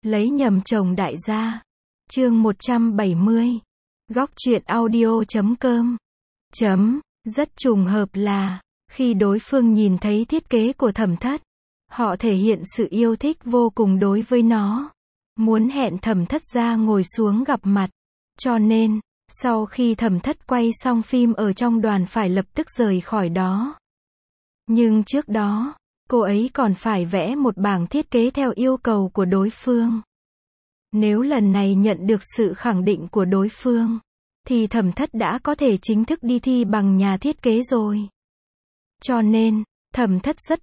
Lấy nhầm chồng đại gia. Chương 170. Góc truyện audio.com. Rất trùng hợp là, khi đối phương nhìn thấy thiết kế của Thẩm Thất, họ thể hiện sự yêu thích vô cùng đối với nó. Muốn hẹn Thẩm Thất ra ngồi xuống gặp mặt. Cho nên, sau khi Thẩm Thất quay xong phim ở trong đoàn phải lập tức rời khỏi đó. Nhưng trước đó, cô ấy còn phải vẽ một bảng thiết kế theo yêu cầu của đối phương. Nếu lần này nhận được sự khẳng định của đối phương, thì Thẩm Thất đã có thể chính thức đi thi bằng nhà thiết kế rồi. Cho nên, Thẩm Thất rất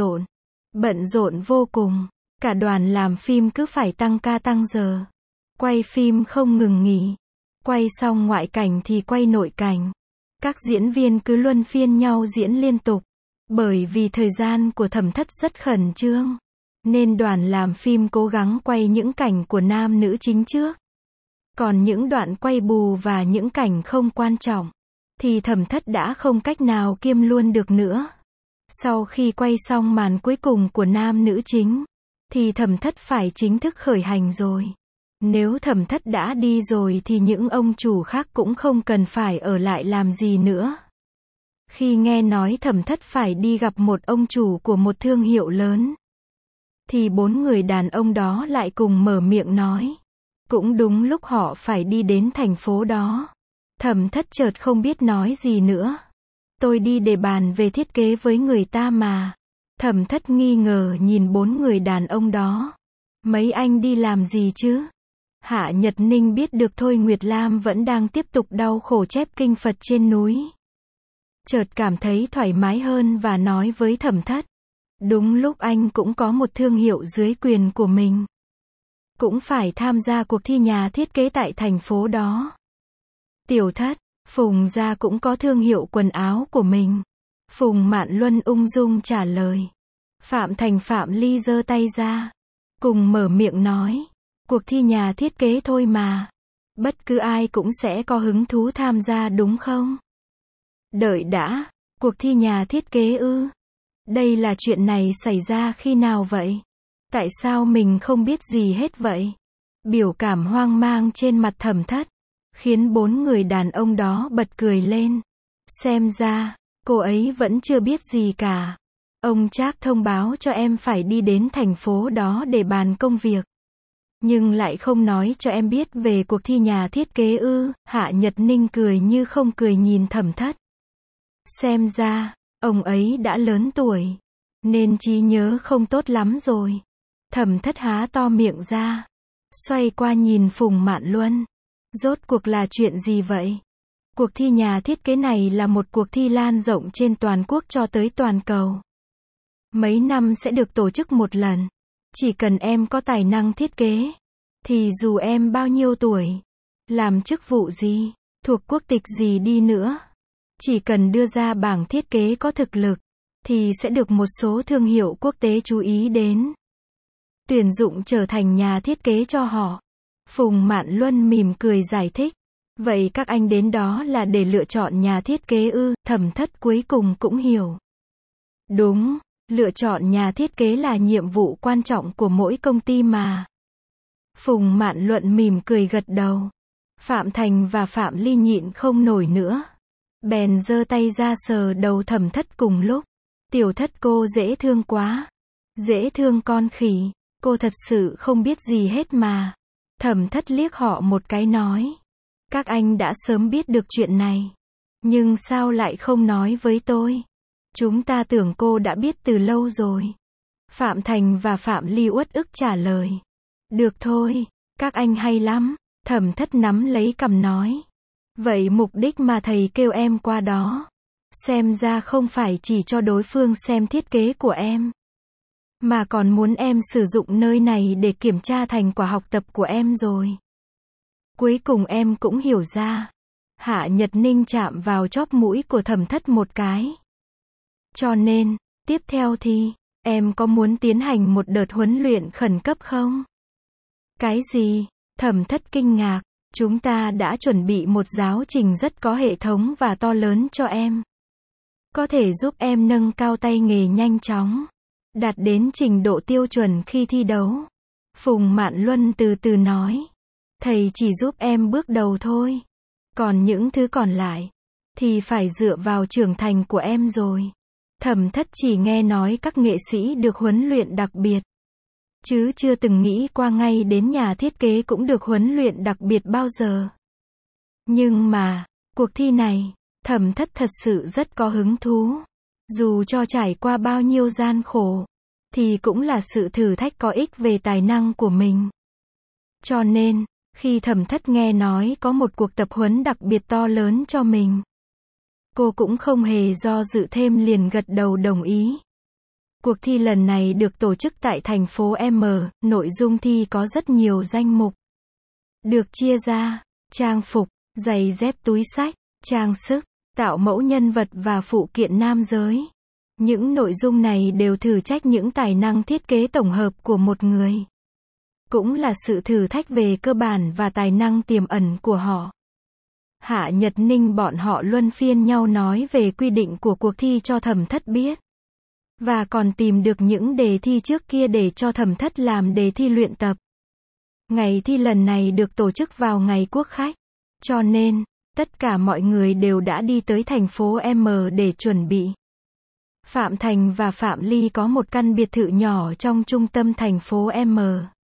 bận rộn vô cùng. Cả đoàn làm phim cứ phải tăng ca tăng giờ. Quay phim không ngừng nghỉ. Quay xong ngoại cảnh thì quay nội cảnh. Các diễn viên cứ luân phiên nhau diễn liên tục. Bởi vì thời gian của Thẩm Thất rất khẩn trương, nên đoàn làm phim cố gắng quay những cảnh của nam nữ chính trước. Còn những đoạn quay bù và những cảnh không quan trọng, thì Thẩm Thất đã không cách nào kiêm luôn được nữa. Sau khi quay xong màn cuối cùng của nam nữ chính, thì Thẩm Thất phải chính thức khởi hành rồi. Nếu Thẩm Thất đã đi rồi thì những ông chủ khác cũng không cần phải ở lại làm gì nữa. Khi nghe nói Thẩm Thất phải đi gặp một ông chủ của một thương hiệu lớn, thì 4 người đàn ông đó lại cùng mở miệng nói. Cũng đúng lúc họ phải đi đến thành phố đó. Thẩm Thất chợt không biết nói gì nữa. Tôi đi để bàn về thiết kế với người ta mà. Thẩm Thất nghi ngờ nhìn 4 người đàn ông đó. Mấy anh đi làm gì chứ? Hạ Nhật Ninh biết được Thôi Nguyệt Lam vẫn đang tiếp tục đau khổ chép kinh Phật trên núi. Chợt cảm thấy thoải mái hơn và nói với Thẩm Thất. Đúng lúc anh cũng có một thương hiệu dưới quyền của mình. Cũng phải tham gia cuộc thi nhà thiết kế tại thành phố đó. Tiểu Thất, Phùng gia cũng có thương hiệu quần áo của mình. Phùng Mạn Luân ung dung trả lời. Phạm Thành Phạm Ly giơ tay ra. Cùng mở miệng nói. Cuộc thi nhà thiết kế thôi mà. Bất cứ ai cũng sẽ có hứng thú tham gia đúng không? Đợi đã, cuộc thi nhà thiết kế ư? Đây là chuyện này xảy ra khi nào vậy? Tại sao mình không biết gì hết vậy? Biểu cảm hoang mang trên mặt Thẩm Thất, khiến 4 người đàn ông đó bật cười lên. Xem ra, cô ấy vẫn chưa biết gì cả. Ông Trác thông báo cho em phải đi đến thành phố đó để bàn công việc. Nhưng lại không nói cho em biết về cuộc thi nhà thiết kế ư? Hạ Nhật Ninh cười như không cười nhìn Thẩm Thất. Xem ra, ông ấy đã lớn tuổi, nên trí nhớ không tốt lắm rồi. Thẩm Thất há to miệng ra, xoay qua nhìn Phùng Mạn Luân. Rốt cuộc là chuyện gì vậy? Cuộc thi nhà thiết kế này là một cuộc thi lan rộng trên toàn quốc cho tới toàn cầu. Mấy năm sẽ được tổ chức một lần. Chỉ cần em có tài năng thiết kế, thì dù em bao nhiêu tuổi, làm chức vụ gì, thuộc quốc tịch gì đi nữa, chỉ cần đưa ra bảng thiết kế có thực lực, thì sẽ được một số thương hiệu quốc tế chú ý đến. Tuyển dụng trở thành nhà thiết kế cho họ. Phùng Mạn Luân mỉm cười giải thích. Vậy các anh đến đó là để lựa chọn nhà thiết kế ư? Thẩm Thất cuối cùng cũng hiểu. Đúng, lựa chọn nhà thiết kế là nhiệm vụ quan trọng của mỗi công ty mà. Phùng Mạn Luân mỉm cười gật đầu. Phạm Thành và Phạm Ly nhịn không nổi nữa. Bèn giơ tay ra sờ đầu Thẩm Thất cùng lúc. Tiểu Thất cô dễ thương quá. Dễ thương con khỉ. Cô thật sự không biết gì hết mà. Thẩm Thất liếc họ một cái nói. Các anh đã sớm biết được chuyện này. Nhưng sao lại không nói với tôi? Chúng ta tưởng cô đã biết từ lâu rồi. Phạm Thành và Phạm Ly uất ức trả lời. Được thôi, các anh hay lắm. Thẩm Thất nắm lấy cằm nói. Vậy mục đích mà thầy kêu em qua đó, xem ra không phải chỉ cho đối phương xem thiết kế của em, mà còn muốn em sử dụng nơi này để kiểm tra thành quả học tập của em rồi. Cuối cùng em cũng hiểu ra. Hạ Nhật Ninh chạm vào chóp mũi của Thẩm Thất một cái. Cho nên, tiếp theo thì, em có muốn tiến hành một đợt huấn luyện khẩn cấp không? Cái gì? Thẩm Thất kinh ngạc. Chúng ta đã chuẩn bị một giáo trình rất có hệ thống và to lớn cho em. Có thể giúp em nâng cao tay nghề nhanh chóng, đạt đến trình độ tiêu chuẩn khi thi đấu. Phùng Mạn Luân từ từ nói. Thầy chỉ giúp em bước đầu thôi. Còn những thứ còn lại, thì phải dựa vào trưởng thành của em rồi. Thẩm Thất chỉ nghe nói các nghệ sĩ được huấn luyện đặc biệt. Chứ chưa từng nghĩ qua ngay đến nhà thiết kế cũng được huấn luyện đặc biệt bao giờ. Nhưng mà, cuộc thi này, Thẩm Thất thật sự rất có hứng thú. Dù cho trải qua bao nhiêu gian khổ, thì cũng là sự thử thách có ích về tài năng của mình. Cho nên, khi Thẩm Thất nghe nói có một cuộc tập huấn đặc biệt to lớn cho mình, cô cũng không hề do dự thêm liền gật đầu đồng ý. Cuộc thi lần này được tổ chức tại thành phố M, nội dung thi có rất nhiều danh mục. Được chia ra, trang phục, giày dép túi xách, trang sức, tạo mẫu nhân vật và phụ kiện nam giới. Những nội dung này đều thử trách những tài năng thiết kế tổng hợp của một người. Cũng là sự thử thách về cơ bản và tài năng tiềm ẩn của họ. Hạ Nhật Ninh bọn họ luân phiên nhau nói về quy định của cuộc thi cho Thẩm Thất biết. Và còn tìm được những đề thi trước kia để cho Thẩm Thất làm đề thi luyện tập. Ngày thi lần này được tổ chức vào ngày Quốc Khách. Cho nên, tất cả mọi người đều đã đi tới thành phố M để chuẩn bị. Phạm Thành và Phạm Ly có một căn biệt thự nhỏ trong trung tâm thành phố M.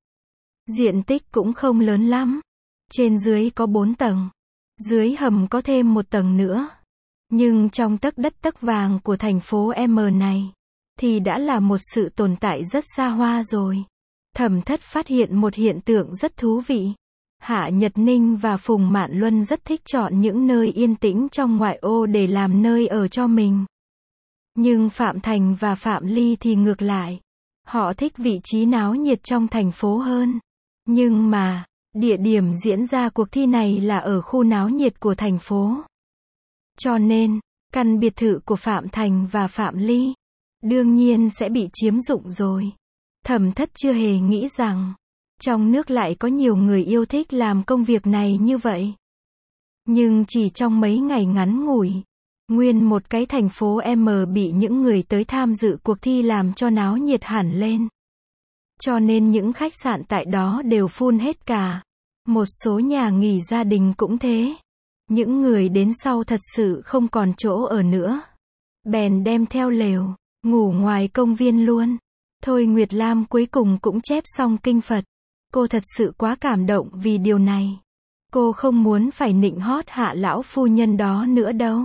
Diện tích cũng không lớn lắm. Trên dưới có 4 tầng. Dưới hầm có thêm một tầng nữa. Nhưng trong tấc đất tấc vàng của thành phố M này, thì đã là một sự tồn tại rất xa hoa rồi. Thẩm Thất phát hiện một hiện tượng rất thú vị. Hạ Nhật Ninh và Phùng Mạn Luân rất thích chọn những nơi yên tĩnh trong ngoại ô để làm nơi ở cho mình. Nhưng Phạm Thành và Phạm Ly thì ngược lại. Họ thích vị trí náo nhiệt trong thành phố hơn. Nhưng mà, địa điểm diễn ra cuộc thi này là ở khu náo nhiệt của thành phố. Cho nên, căn biệt thự của Phạm Thành và Phạm Ly, đương nhiên sẽ bị chiếm dụng rồi. Thẩm Thất chưa hề nghĩ rằng, trong nước lại có nhiều người yêu thích làm công việc này như vậy. Nhưng chỉ trong mấy ngày ngắn ngủi, nguyên một cái thành phố M bị những người tới tham dự cuộc thi làm cho náo nhiệt hẳn lên. Cho nên những khách sạn tại đó đều full hết cả. Một số nhà nghỉ gia đình cũng thế. Những người đến sau thật sự không còn chỗ ở nữa. Bèn đem theo lều, ngủ ngoài công viên luôn. Thôi Nguyệt Lam cuối cùng cũng chép xong kinh Phật. Cô thật sự quá cảm động vì điều này. Cô không muốn phải nịnh hót Hạ lão phu nhân đó nữa đâu.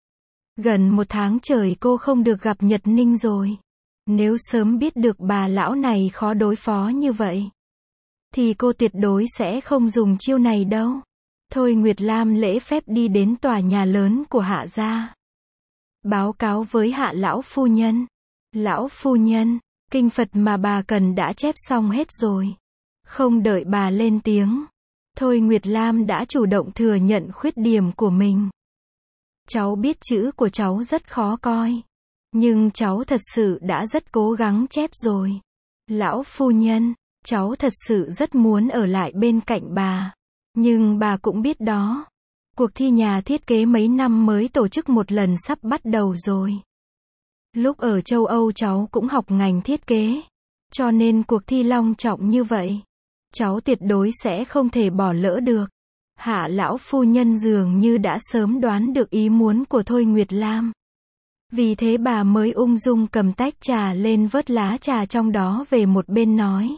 Gần 1 tháng trời cô không được gặp Nhật Ninh rồi. Nếu sớm biết được bà lão này khó đối phó như vậy, thì cô tuyệt đối sẽ không dùng chiêu này đâu. Thôi Nguyệt Lam lễ phép đi đến tòa nhà lớn của Hạ gia. Báo cáo với Hạ lão phu nhân. Lão phu nhân, kinh Phật mà bà cần đã chép xong hết rồi. Không đợi bà lên tiếng, Thôi Nguyệt Lam đã chủ động thừa nhận khuyết điểm của mình. Cháu biết chữ của cháu rất khó coi. Nhưng cháu thật sự đã rất cố gắng chép rồi. Lão phu nhân, cháu thật sự rất muốn ở lại bên cạnh bà. Nhưng bà cũng biết đó. Cuộc thi nhà thiết kế mấy năm mới tổ chức một lần sắp bắt đầu rồi. Lúc ở châu Âu cháu cũng học ngành thiết kế. Cho nên cuộc thi long trọng như vậy, cháu tuyệt đối sẽ không thể bỏ lỡ được. Hạ lão phu nhân dường như đã sớm đoán được ý muốn của Thôi Nguyệt Lam. Vì thế bà mới ung dung cầm tách trà lên vớt lá trà trong đó về một bên nói.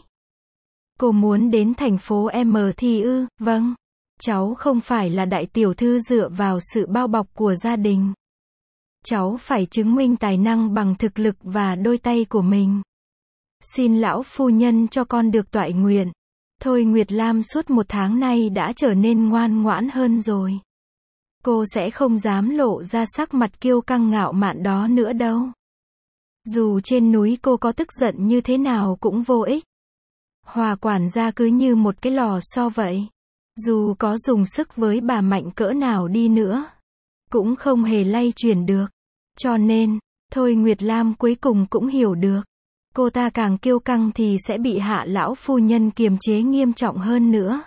Cô muốn đến thành phố M thi ư? Vâng. Cháu không phải là đại tiểu thư dựa vào sự bao bọc của gia đình. Cháu phải chứng minh tài năng bằng thực lực và đôi tay của mình. Xin lão phu nhân cho con được toại nguyện. Thôi Nguyệt Lam suốt 1 tháng nay đã trở nên ngoan ngoãn hơn rồi. Cô sẽ không dám lộ ra sắc mặt kiêu căng ngạo mạn đó nữa đâu. Dù trên núi cô có tức giận như thế nào cũng vô ích. Hòa quản gia cứ như một cái lò xo vậy. Dù có dùng sức với bà mạnh cỡ nào đi nữa, cũng không hề lay chuyển được. Cho nên, Thôi Nguyệt Lam cuối cùng cũng hiểu được. Cô ta càng kiêu căng thì sẽ bị Hạ lão phu nhân kiềm chế nghiêm trọng hơn nữa.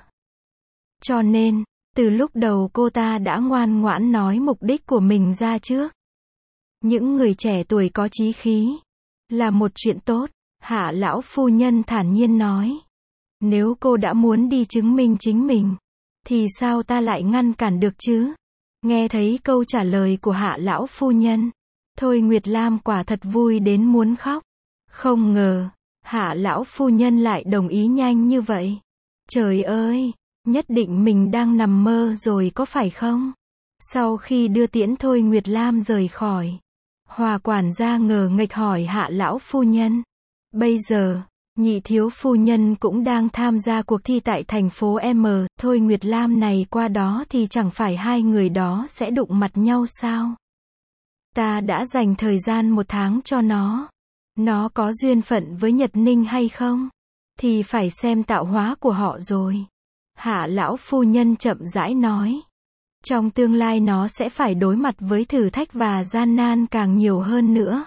Cho nên, từ lúc đầu cô ta đã ngoan ngoãn nói mục đích của mình ra trước. Những người trẻ tuổi có chí khí là một chuyện tốt, Hạ lão phu nhân thản nhiên nói. Nếu cô đã muốn đi chứng minh chính mình, thì sao ta lại ngăn cản được chứ? Nghe thấy câu trả lời của Hạ lão phu nhân, Thôi Nguyệt Lam quả thật vui đến muốn khóc. Không ngờ, Hạ lão phu nhân lại đồng ý nhanh như vậy. Trời ơi, nhất định mình đang nằm mơ rồi có phải không? Sau khi đưa tiễn Thôi Nguyệt Lam rời khỏi, Hòa quản gia ngờ nghệch hỏi Hạ lão phu nhân. Bây giờ, nhị thiếu phu nhân cũng đang tham gia cuộc thi tại thành phố M, Thôi Nguyệt Lam này qua đó thì chẳng phải hai người đó sẽ đụng mặt nhau sao? Ta đã dành thời gian 1 tháng cho nó. Nó có duyên phận với Nhật Ninh hay không? Thì phải xem tạo hóa của họ rồi. Hạ lão phu nhân chậm rãi nói. Trong tương lai nó sẽ phải đối mặt với thử thách và gian nan càng nhiều hơn nữa.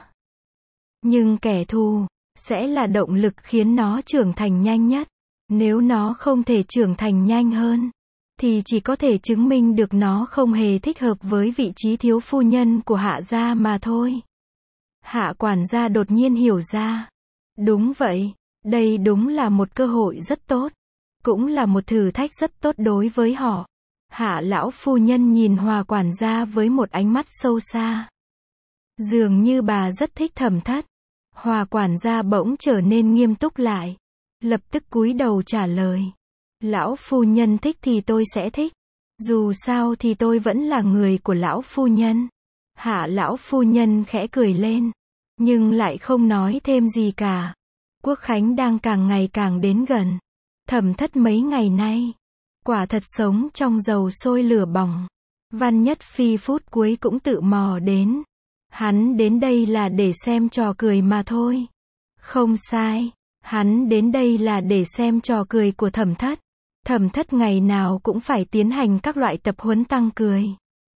Nhưng kẻ thù sẽ là động lực khiến nó trưởng thành nhanh nhất. Nếu nó không thể trưởng thành nhanh hơn, thì chỉ có thể chứng minh được nó không hề thích hợp với vị trí thiếu phu nhân của Hạ gia mà thôi. Hạ quản gia đột nhiên hiểu ra. Đúng vậy, đây đúng là một cơ hội rất tốt. Cũng là một thử thách rất tốt đối với họ. Hạ lão phu nhân nhìn Hòa quản gia với một ánh mắt sâu xa. Dường như bà rất thích Thẩm Thất. Hòa quản gia bỗng trở nên nghiêm túc lại. Lập tức cúi đầu trả lời. Lão phu nhân thích thì tôi sẽ thích. Dù sao thì tôi vẫn là người của lão phu nhân. Hạ lão phu nhân khẽ cười lên. Nhưng lại không nói thêm gì cả. Quốc khánh đang càng ngày càng đến gần. Thẩm Thất mấy ngày nay, quả thật sống trong dầu sôi lửa bỏng. Văn Nhất Phi phút cuối cũng tự mò đến. Hắn đến đây là để xem trò cười mà thôi. Không sai, hắn đến đây là để xem trò cười của Thẩm Thất. Thẩm Thất ngày nào cũng phải tiến hành các loại tập huấn tăng cười.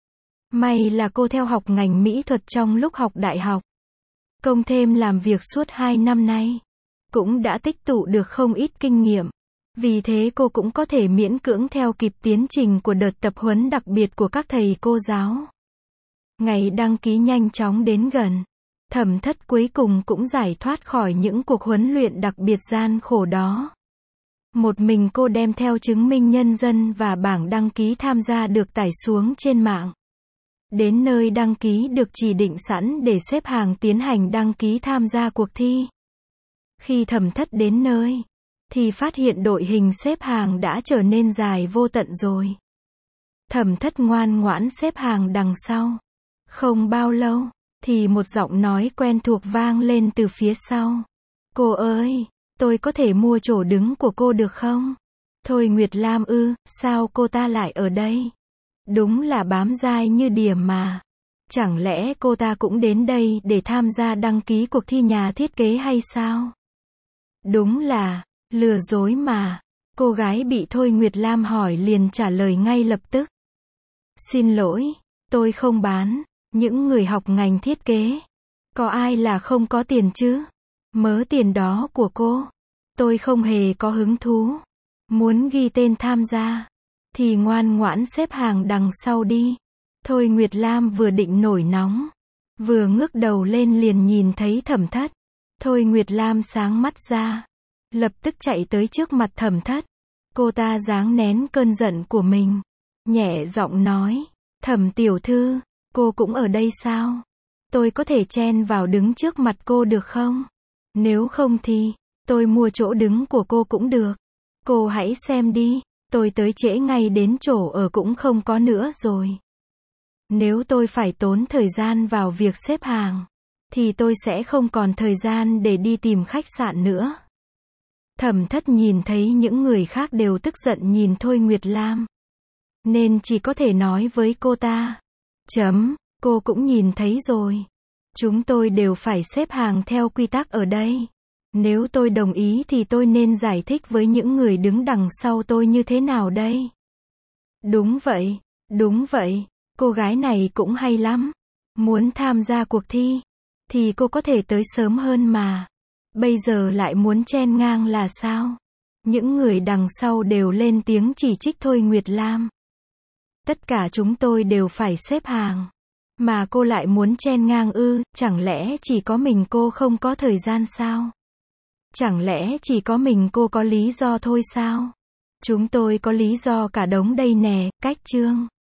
May là cô theo học ngành mỹ thuật trong lúc học đại học. Công thêm làm việc suốt 2 năm nay. Cũng đã tích tụ được không ít kinh nghiệm. Vì thế cô cũng có thể miễn cưỡng theo kịp tiến trình của đợt tập huấn đặc biệt của các thầy cô giáo. Ngày đăng ký nhanh chóng đến gần. Thẩm Thất cuối cùng cũng giải thoát khỏi những cuộc huấn luyện đặc biệt gian khổ đó. Một mình cô đem theo chứng minh nhân dân và bảng đăng ký tham gia được tải xuống trên mạng. Đến nơi đăng ký được chỉ định sẵn để xếp hàng tiến hành đăng ký tham gia cuộc thi. Khi Thẩm Thất đến nơi, thì phát hiện đội hình xếp hàng đã trở nên dài vô tận rồi. Thẩm Thất ngoan ngoãn xếp hàng đằng sau. Không bao lâu, thì một giọng nói quen thuộc vang lên từ phía sau. Cô ơi, tôi có thể mua chỗ đứng của cô được không? Thôi Nguyệt Lam ư, sao cô ta lại ở đây? Đúng là bám dai như điểm mà. Chẳng lẽ cô ta cũng đến đây để tham gia đăng ký cuộc thi nhà thiết kế hay sao? Đúng là lừa dối mà. Cô gái bị Thôi Nguyệt Lam hỏi liền trả lời ngay lập tức. Xin lỗi, tôi không bán. Những người học ngành thiết kế. Có ai là không có tiền chứ? Mớ tiền đó của cô. Tôi không hề có hứng thú. Muốn ghi tên tham gia. Thì ngoan ngoãn xếp hàng đằng sau đi. Thôi Nguyệt Lam vừa định nổi nóng. Vừa ngước đầu lên liền nhìn thấy Thẩm Thất. Thôi Nguyệt Lam sáng mắt ra. Lập tức chạy tới trước mặt Thẩm Thất. Cô ta giáng nén cơn giận của mình. Nhẹ giọng nói. Thẩm tiểu thư, cô cũng ở đây sao? Tôi có thể chen vào đứng trước mặt cô được không? Nếu không thì, tôi mua chỗ đứng của cô cũng được. Cô hãy xem đi, tôi tới trễ ngay đến chỗ ở cũng không có nữa rồi. Nếu tôi phải tốn thời gian vào việc xếp hàng, thì tôi sẽ không còn thời gian để đi tìm khách sạn nữa. Thẩm Thất nhìn thấy những người khác đều tức giận nhìn Thôi Nguyệt Lam. Nên chỉ có thể nói với cô ta. Cô cũng nhìn thấy rồi. Chúng tôi đều phải xếp hàng theo quy tắc ở đây. Nếu tôi đồng ý thì tôi nên giải thích với những người đứng đằng sau tôi như thế nào đây? Đúng vậy, cô gái này cũng hay lắm. Muốn tham gia cuộc thi, thì cô có thể tới sớm hơn mà. Bây giờ lại muốn chen ngang là sao? Những người đằng sau đều lên tiếng chỉ trích Thôi Nguyệt Lam. Tất cả chúng tôi đều phải xếp hàng. Mà cô lại muốn chen ngang ư, chẳng lẽ chỉ có mình cô không có thời gian sao? Chẳng lẽ chỉ có mình cô có lý do thôi sao? Chúng tôi có lý do cả đống đây nè, cách chương.